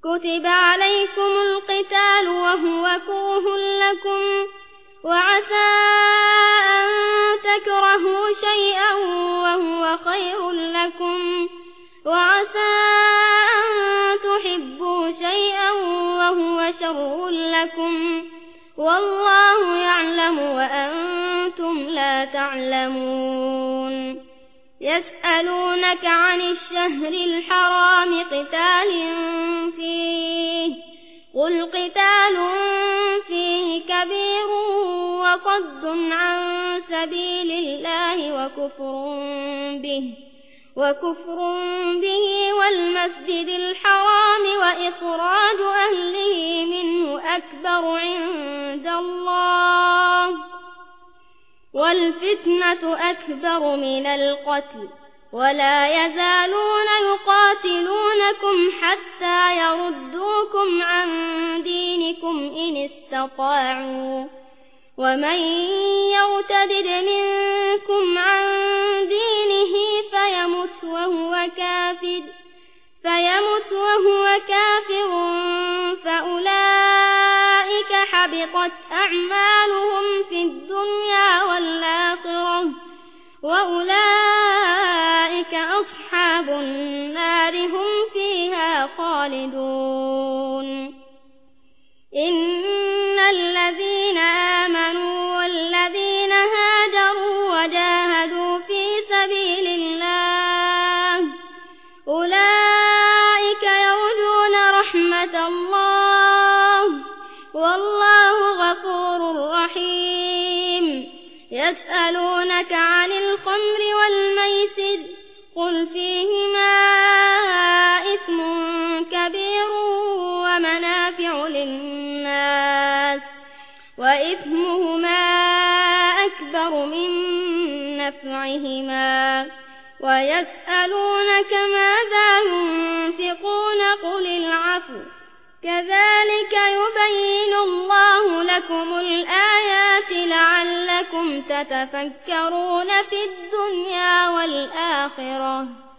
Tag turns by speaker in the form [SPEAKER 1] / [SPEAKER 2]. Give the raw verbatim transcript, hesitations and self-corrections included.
[SPEAKER 1] كتب عليكم القتال وهو كره لكم وعسى أن تكرهوا شيئا وهو خير لكم وعسى أن تحبوا شيئا وهو شر لكم والله يعلم وأنتم لا تعلمون. يسألونك عن الشهر الحرام قتال فيه قل قتال فيه كبير وصد عن سبيل الله وكفر به وكفر به والمسجد الحرام وإخراج أهله منه أكبر عند الله والفتنة أكبر من القتل ولا يزالون يقاتلونكم حتى يردوكم عن دينكم إن استطاعوا ومن يرتد منكم عن دينه فيمت وهو كافر فيمت وهو كافر فأولئك حبطت أعمالهم في الدنيا والآخرة وأولئك أصحاب النار هم فيها خالدون. إن الذين آمنوا والذين هاجروا وجاهدوا في سبيل الله أولئك يرجون رحمة الله والله غفور رحيم. يسألونك عن الخمر والميسر قل فيهما إثم كبير ومنافع للناس وإثمهما أكبر من نفعهما ويسألونك ماذا ينفقون قل العفو كذلك يبين الله لكم الآيات لعلكم تتفكرون في الدنيا والآخرة.